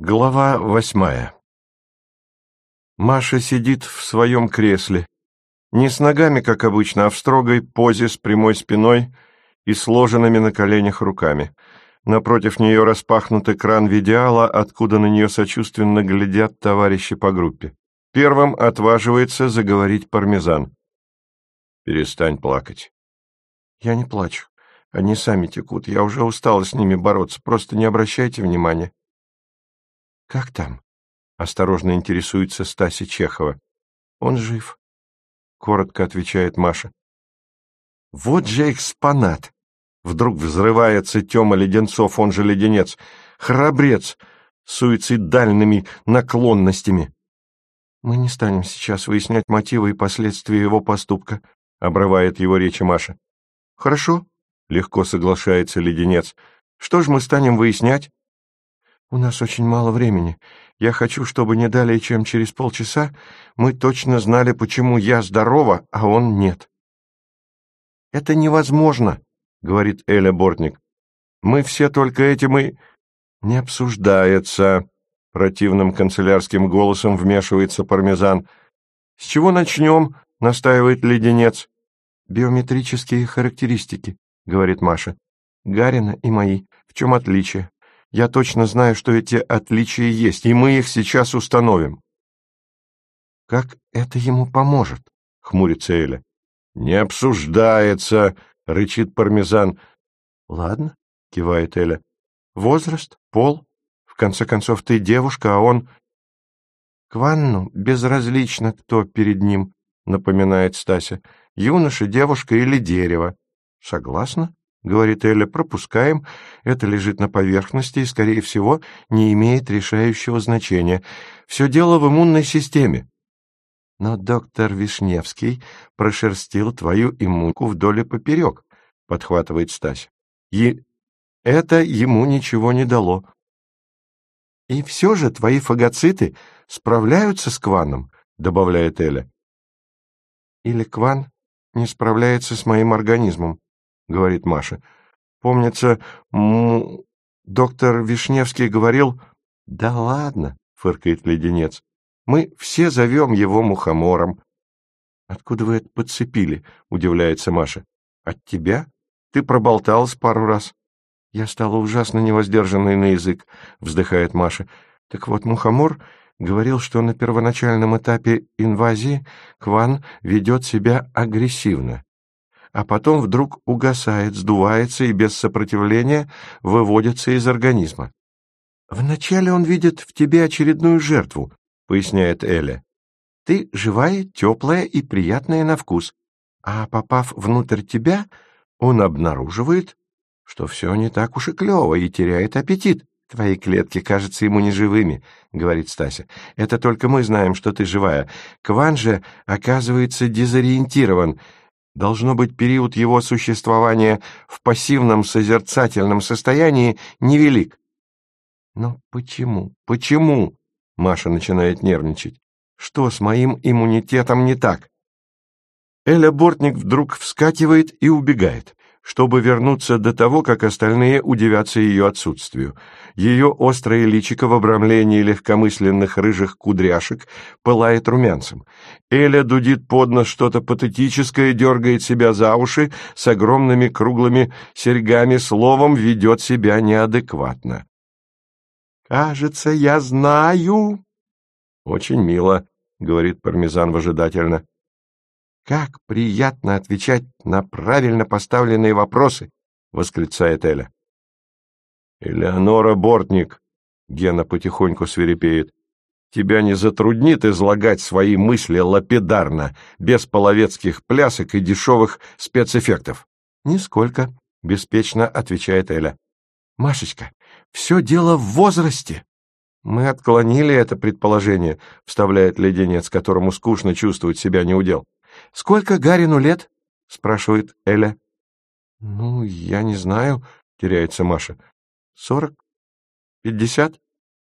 Глава 8. Маша сидит в своем кресле, не с ногами, как обычно, а в строгой позе с прямой спиной и сложенными на коленях руками. Напротив нее распахнут экран видеала, откуда на нее сочувственно глядят товарищи по группе. Первым отваживается заговорить Пармезан. «Перестань плакать». «Я не плачу. Они сами текут. Я уже устала с ними бороться. Просто не обращайте внимания». «Как там?» — осторожно интересуется Стася Чехова. «Он жив», — коротко отвечает Маша. «Вот же экспонат!» Вдруг взрывается Тёма Леденцов, он же Леденец. Храбрец с суицидальными наклонностями. «Мы не станем сейчас выяснять мотивы и последствия его поступка», — обрывает его речи Маша. «Хорошо», — легко соглашается Леденец. «Что ж мы станем выяснять?» «У нас очень мало времени. Я хочу, чтобы не далее, чем через полчаса, мы точно знали, почему я здорова, а он нет». «Это невозможно», — говорит Эля Бортник. «Мы все только этим и...» «Не обсуждается», — противным канцелярским голосом вмешивается Пармезан. «С чего начнем?» — настаивает Леденец. «Биометрические характеристики», — говорит Маша. «Гарина и мои. В чем отличие? Я точно знаю, что эти отличия есть, и мы их сейчас установим». «Как это ему поможет?» — хмурится Эля. «Не обсуждается», — рычит Пармезан. «Ладно», — кивает Эля. «Возраст, пол. В конце концов, ты девушка, а он...» «Кванну безразлично, кто перед ним», — напоминает Стася. «Юноша, девушка или дерево». «Согласна», — говорит Эля, — «пропускаем. Это лежит на поверхности и, скорее всего, не имеет решающего значения. Все дело в иммунной системе». «Но доктор Вишневский прошерстил твою иммунку вдоль и поперек», — подхватывает Стася. «И это ему ничего не дало». «И все же твои фагоциты справляются с Кваном», — добавляет Эля. «Или Кван не справляется с моим организмом», — говорит Маша. «Помнится, доктор Вишневский говорил...» «Да ладно», — фыркает Леденец. «Мы все зовем его мухомором». «Откуда вы это подцепили?» — удивляется Маша. «От тебя? Ты проболталась пару раз». «Я стала ужасно невоздержанной на язык», — вздыхает Маша. «Так вот, мухомор говорил, что на первоначальном этапе инвазии Кван ведет себя агрессивно, а потом вдруг угасает, сдувается и без сопротивления выводится из организма. Вначале он видит в тебе очередную жертву», — поясняет Эля. «Ты живая, теплая и приятная на вкус, а попав внутрь тебя, он обнаруживает, что все не так уж и клево, и теряет аппетит. Твои клетки кажутся ему неживыми», — говорит Стася. «Это только мы знаем, что ты живая. Кван же, оказывается, дезориентирован. Должно быть, период его существования в пассивном созерцательном состоянии невелик». «Но почему? Почему?» — Маша начинает нервничать. «Что с моим иммунитетом не так?» Эля Бортник вдруг вскакивает и убегает, чтобы вернуться до того, как остальные удивятся ее отсутствию. Ее острое личико в обрамлении легкомысленных рыжих кудряшек пылает румянцем. Эля дудит под нос что-то патетическое, дергает себя за уши, с огромными круглыми серьгами, словом, ведет себя неадекватно. «Кажется, я знаю». «Очень мило», — говорит Пармезан выжидательно. «Как приятно отвечать на правильно поставленные вопросы!» — восклицает Эля. «Элеонора Бортник», — Гена потихоньку свирепеет, — «тебя не затруднит излагать свои мысли лапидарно, без половецких плясок и дешевых спецэффектов?» «Нисколько», — беспечно отвечает Эля. «Машечка, все дело в возрасте». «Мы отклонили это предположение», — вставляет Леденец, которому скучно чувствовать себя неудел. «Сколько Гарину лет?» — спрашивает Эля. «Ну, я не знаю», — теряется Маша. 40? 50?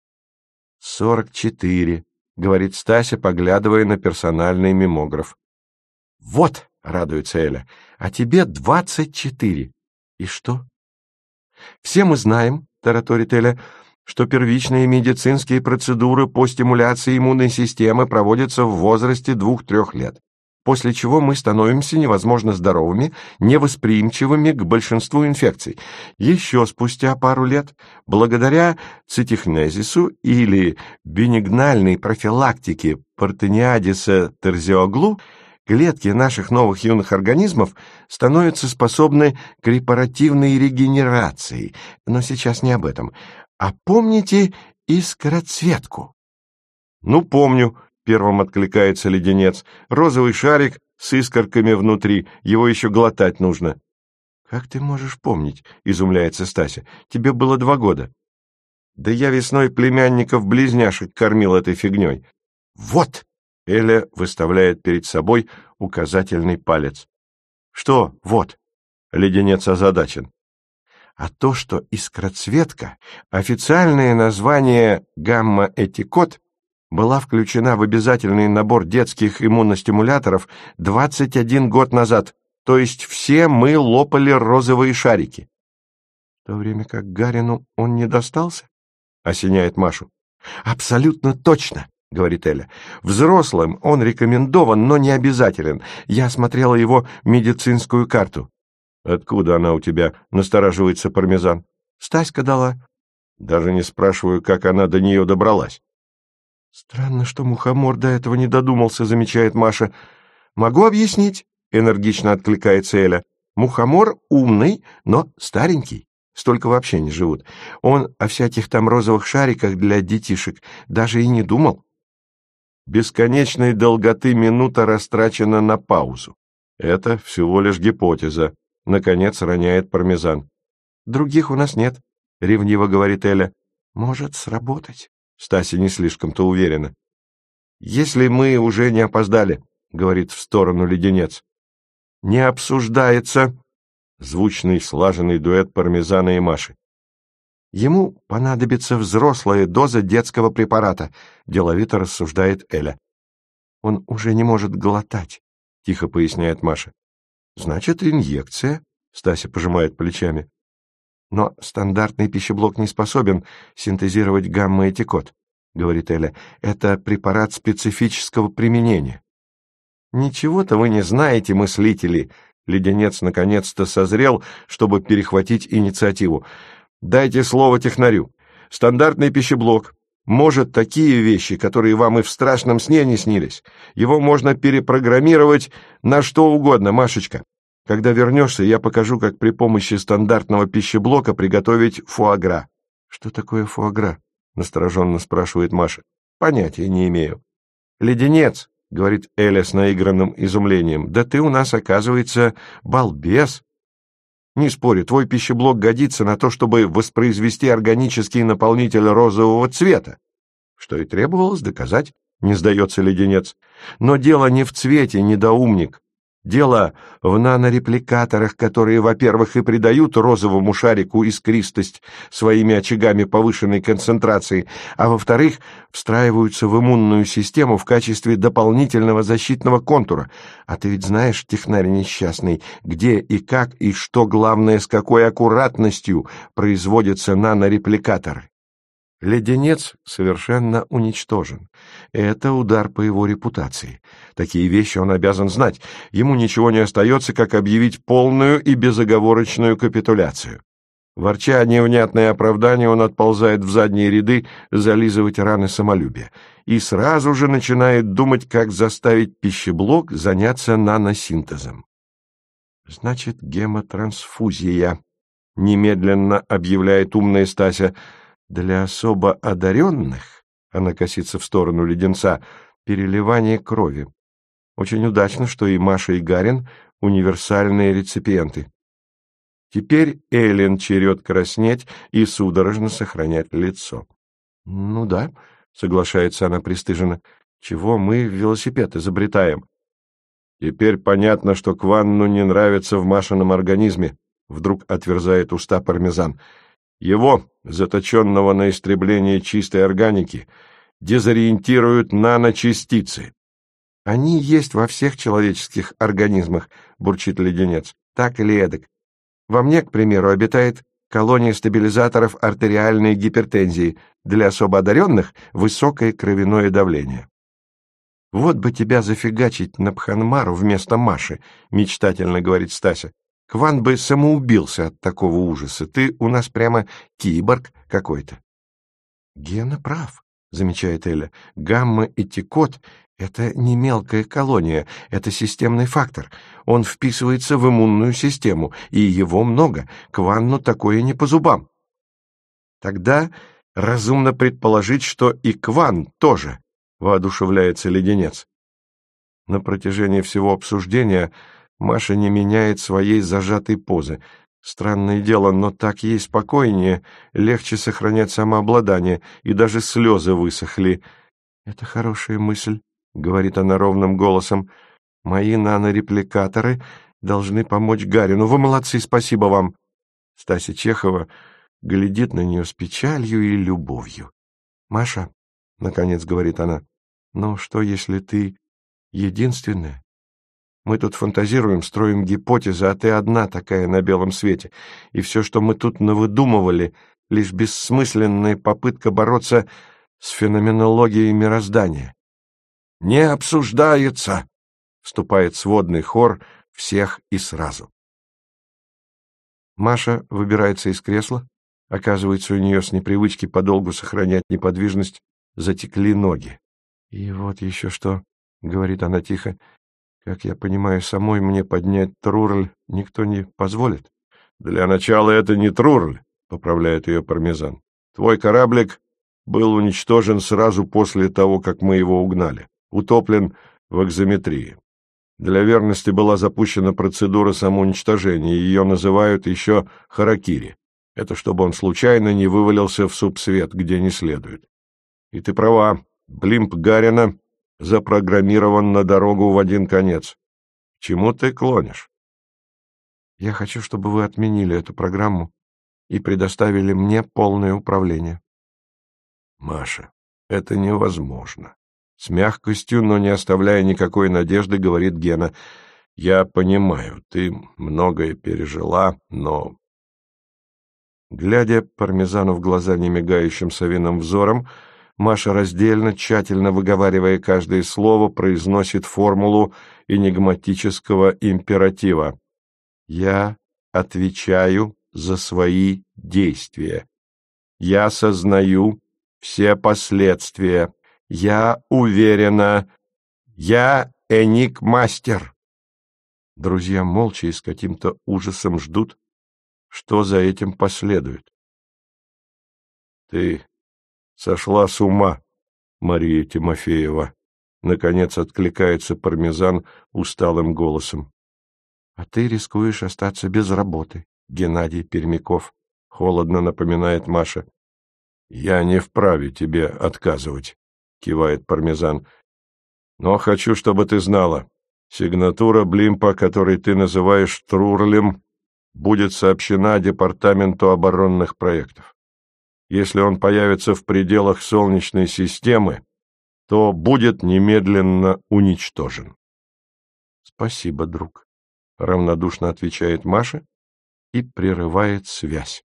44, говорит Стася, поглядывая на персональный мемограф. «Вот», — радуется Эля, — «а тебе 24. И что?» «Все мы знаем», — тараторит Эля, что первичные медицинские процедуры по стимуляции иммунной системы проводятся в возрасте 2-3 лет, после чего мы становимся невозможно здоровыми, невосприимчивыми к большинству инфекций. Еще спустя пару лет, благодаря цитихнезису или бенигнальной профилактике партениадиса терзиоглу, клетки наших новых юных организмов становятся способны к репаративной регенерации. Но сейчас не об этом. А помните искроцветку? Ну, помню, первым откликается леденец. Розовый шарик с искорками внутри, его еще глотать нужно. Как ты можешь помнить? Изумляется Стася. Тебе было 2 года. Да я весной племянников-близняшек кормил этой фигней. Вот! Эля выставляет перед собой указательный палец. Что вот? Леденец озадачен. А то, что искроцветка, официальное название гамма-этикот, была включена в обязательный набор детских иммуностимуляторов 21 год назад, то есть все мы лопали розовые шарики. В то время как Гарину он не достался? Осеняет Машу. Абсолютно точно, говорит Эля. Взрослым он рекомендован, но не обязателен. Я смотрела его медицинскую карту. Откуда она у тебя? Настораживается пармезан. Стаська дала. Даже не спрашиваю, как она до нее добралась. Странно, что мухомор до этого не додумался, замечает Маша. Могу объяснить, энергично откликается Эля. Мухомор умный, но старенький. Столько вообще не живут. Он о всяких там розовых шариках для детишек даже и не думал. Бесконечной долготы минута растрачена на паузу. Это всего лишь гипотеза. Наконец роняет пармезан. Других у нас нет, ревниво говорит Эля. Может сработать. Стася не слишком-то уверена. Если мы уже не опоздали, говорит в сторону леденец. Не обсуждается. Звучный слаженный дуэт пармезана и Маши. Ему понадобится взрослая доза детского препарата, деловито рассуждает Эля. Он уже не может глотать, тихо поясняет Маша. Значит, инъекция, Стася пожимает плечами. Но стандартный пищеблок не способен синтезировать гамма-этикот, говорит Эля. Это препарат специфического применения. Ничего-то вы не знаете, мыслители. Леденец наконец-то созрел, чтобы перехватить инициативу. Дайте слово технарю. Стандартный пищеблок может такие вещи, которые вам и в страшном сне не снились. Его можно перепрограммировать на что угодно, Машечка. Когда вернешься, я покажу, как при помощи стандартного пищеблока приготовить фуагра. — Что такое фуагра? — настороженно спрашивает Маша. — Понятия не имею. — Леденец, — говорит Эля с наигранным изумлением, — да ты у нас, оказывается, балбес. Не спорю, твой пищеблок годится на то, чтобы воспроизвести органический наполнитель розового цвета. Что и требовалось доказать, не сдается леденец. Но дело не в цвете, недоумник. Дело в нанорепликаторах, которые, во-первых, и придают розовому шарику искристость своими очагами повышенной концентрации, а во-вторых, встраиваются в иммунную систему в качестве дополнительного защитного контура. А ты ведь знаешь, технарь несчастный, где и как и что, главное, с какой аккуратностью производятся нанорепликаторы. Леденец совершенно уничтожен. Это удар по его репутации. Такие вещи он обязан знать. Ему ничего не остается, как объявить полную и безоговорочную капитуляцию. Ворча невнятное оправдание, он отползает в задние ряды зализывать раны самолюбия и сразу же начинает думать, как заставить пищеблок заняться наносинтезом. «Значит, гемотрансфузия», — немедленно объявляет умная Стася. «Для особо одаренных», — она косится в сторону леденца, — «переливание крови. Очень удачно, что и Маша, и Гарин — универсальные реципиенты». Теперь Эллен черед краснеть и судорожно сохранять лицо. «Ну да», — соглашается она пристыженно, — «чего мы велосипед изобретаем?» «Теперь понятно, что Кванну не нравится в Машином организме», — вдруг отверзает уста пармезан. «Его, заточенного на истребление чистой органики, дезориентируют наночастицы». «Они есть во всех человеческих организмах», — бурчит леденец, — «так или эдак. Во мне, к примеру, обитает колония стабилизаторов артериальной гипертензии, для особо одаренных – высокое кровяное давление. «Вот бы тебя зафигачить на Пханмару вместо Маши», — мечтательно говорит Стася. «Кван бы самоубился от такого ужаса. Ты у нас прямо киборг какой-то». «Гена прав», — замечает Эля. «Гамма и Тикот — это не мелкая колония, это системный фактор. Он вписывается в иммунную систему, и его много. Кванну такое не по зубам». «Тогда разумно предположить, что и Кван тоже», — воодушевляется Леденец. На протяжении всего обсуждения Маша не меняет своей зажатой позы. Странное дело, но так ей спокойнее, легче сохранять самообладание, и даже слезы высохли. «Это хорошая мысль», — говорит она ровным голосом. «Мои нанорепликаторы должны помочь Гарину. Вы молодцы, спасибо вам». Стася Чехова глядит на нее с печалью и любовью. «Маша», — наконец говорит она, — «ну что, если ты единственная? Мы тут фантазируем, строим гипотезы, а ты одна такая на белом свете, и все, что мы тут навыдумывали, лишь бессмысленная попытка бороться с феноменологией мироздания». «Не обсуждается!» — вступает сводный хор всех и сразу. Маша выбирается из кресла. Оказывается, у нее с непривычки подолгу сохранять неподвижность затекли ноги. «И вот еще что», — говорит она тихо, — «как я понимаю, самой мне поднять Трурль никто не позволит». «Для начала это не Трурль», — поправляет ее Пармезан. «Твой кораблик был уничтожен сразу после того, как мы его угнали, утоплен в экзометрии. Для верности была запущена процедура самоуничтожения, ее называют еще харакири. Это чтобы он случайно не вывалился в субсвет, где не следует. И ты права, блимп Гарина запрограммирован на дорогу в один конец. К чему ты клонишь?» «Я хочу, чтобы вы отменили эту программу и предоставили мне полное управление». «Маша, это невозможно». С мягкостью, но не оставляя никакой надежды, говорит Гена. «Я понимаю, ты многое пережила, но...» Глядя Пармезану в глаза немигающим совиным взором, Маша раздельно, тщательно выговаривая каждое слово, произносит формулу энигматического императива. «Я отвечаю за свои действия. Я сознаю все последствия. Я уверена. Я энигмастер». Друзья молча и с каким-то ужасом ждут, что за этим последует. «Ты сошла с ума, Мария Тимофеева», — наконец откликается Пармезан усталым голосом. «А ты рискуешь остаться без работы, Геннадий Пермяков», — холодно напоминает Маша. «Я не вправе тебе отказывать», — кивает Пармезан. «Но хочу, чтобы ты знала, сигнатура блимпа, который ты называешь Трурлем, будет сообщена Департаменту оборонных проектов. Если он появится в пределах Солнечной системы, то будет немедленно уничтожен». «Спасибо, друг», — равнодушно отвечает Маша и прерывает связь.